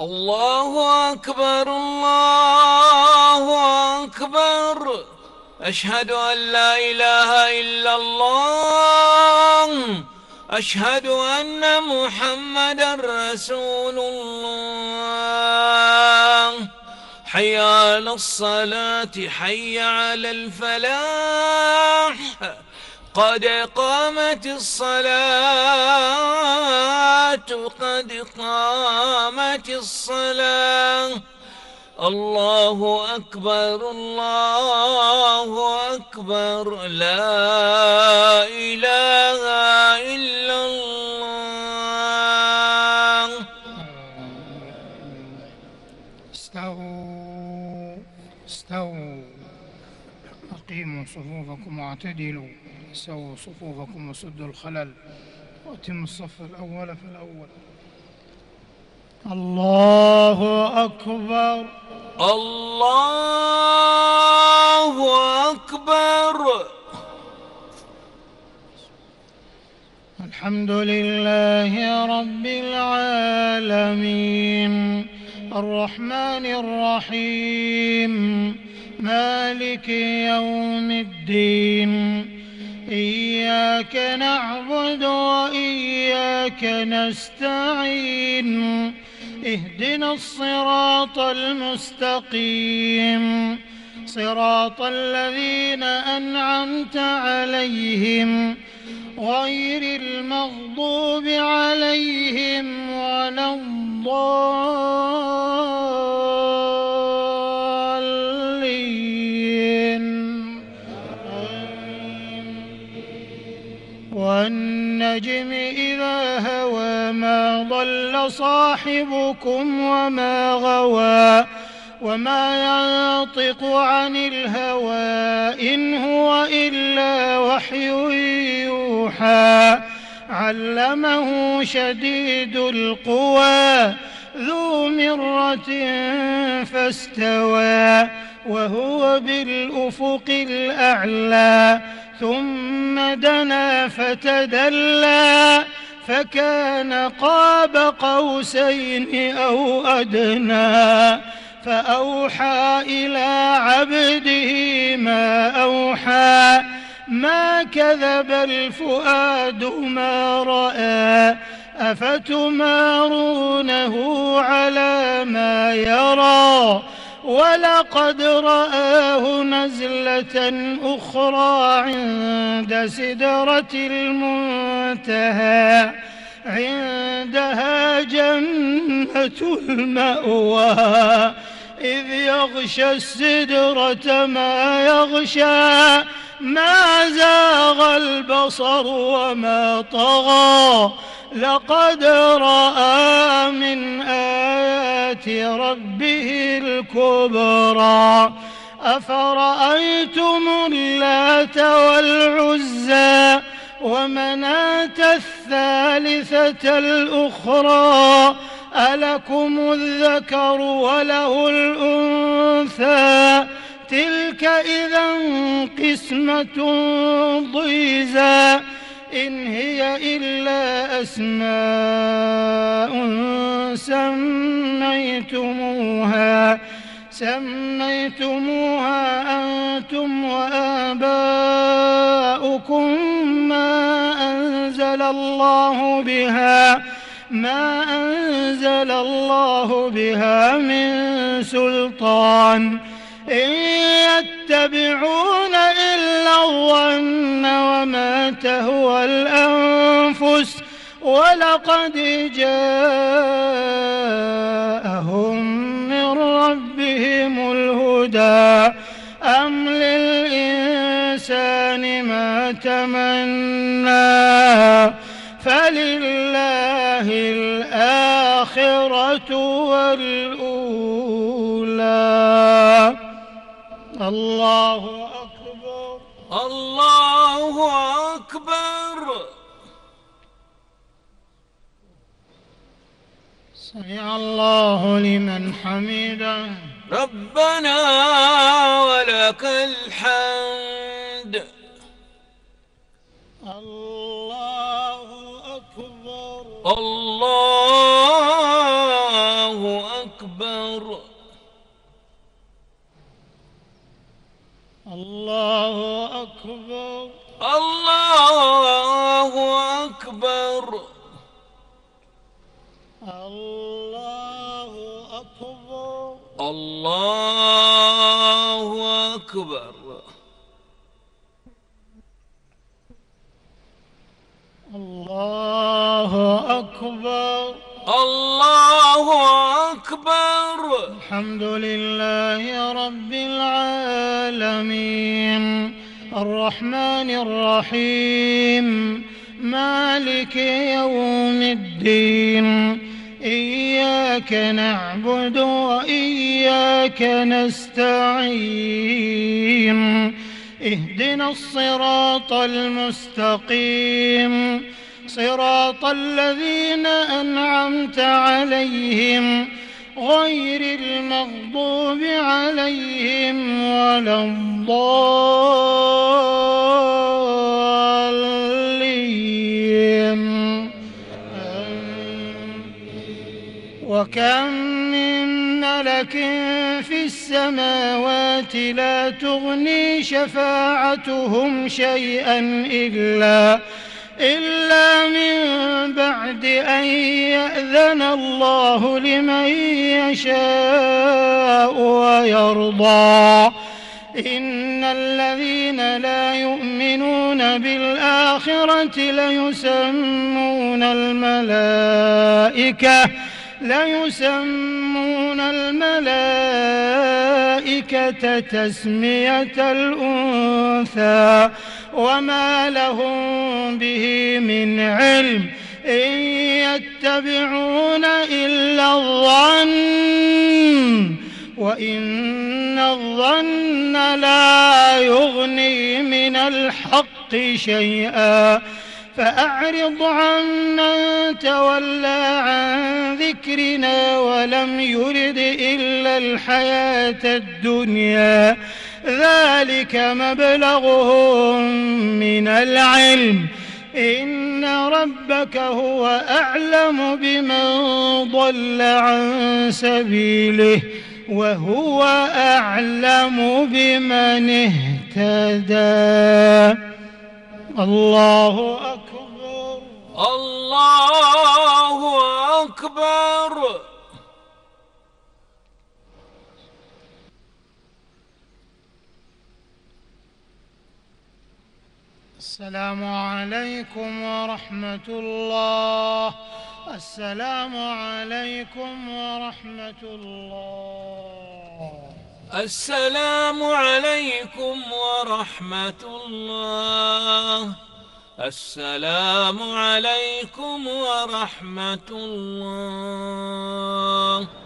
الله أكبر الله أكبر. أشهد أن لا إله إلا الله. أشهد أن محمدا رسول الله. حي على الصلاة حي على الفلاح. قد قامت الصلاة قد قامت الصلاة. الله أكبر الله أكبر. لا إله إلا الله. استووا استووا. أقيموا صفوفكم واعتدلوا. سووا صفوفكم وسدوا الخلل وأتموا الصف الأول فالأول. الله أكبر الله أكبر. الحمد لله رب العالمين الرحمن الرحيم مالك يوم الدين. إياك نعبد وإياك نستعين. اهدنا الصراط المستقيم صراط الذين أنعمت عليهم غير المغضوب عليهم ولا الضالين. والنجم إذا هوى ما ضل صاحبكم وما غوى وما ينطق عن الهوى إن هو إلا وحي يوحى. علمه شديد القوى ذو مرة فاستوى وهو بالأفق الأعلى. ثم دنا فتدلى فكان قاب قوسين أو أدنى. فأوحى إلى عبده ما أوحى. ما كذب الفؤاد ما رأى. أفتمارونه على ما يرى. ولقد رآه نزلة أخرى عند سدرة المنتهى. عندها جنة المأوى إذ يغشى السدرة ما يغشى. ما زاغ البصر وما طغى. لقد رأى من آيات ربه الكبرى. أفرأيتم اللات والعزى ومناة الثالثة الأخرى. ألكم الذكر وله الأنثى. تلك إذا قسمة ضيزى. إن هي إلا أسماء سميتموها أنتم وآباؤكم ما أنزل الله بها من سلطان. إن يتبعون إلا الظن وما تهوى الأنفس. ولقد جاءهم من ربهم الهدى. أم للإنسان ما تمنى. فلله الآخرة والأولى. الله أكبر الله أكبر. سمع الله لمن حمده. ربنا ولك الحمد. الله أكبر الله أكبر الله أكبر الله أكبر الله أكبر الله أكبر الله أكبر الله أكبر الحمد لله رب العالمين الرحمن الرحيم مالك يوم الدين إياك نعبد وإياك نستعين اهدنا الصراط المستقيم صراط الذين أنعمت عليهم غير المغضوب عليهم ولا الضالين وكم من ملك في السماوات لا تغني شفاعتهم شيئا إلا من بعد أن يأذن الله لمن يشاء ويرضى إن الذين لا يؤمنون بالآخرة ليسمون الملائكة تسمية الأنثى وما لهم به من علم إن يتبعون إلا الظن وإن الظن لا يغني من الحق شيئا فأعرض عمن تولى عن ذكرنا ولم يرد إلا الحياة الدنيا ذلك مبلغهم من العلم إن ربك هو أعلم بمن ضل عن سبيله وهو أعلم بمن اهتدى الله أكبر الله أكبر السلام عليكم ورحمة الله السلام عليكم ورحمة الله السلام عليكم ورحمة الله السلام عليكم ورحمة الله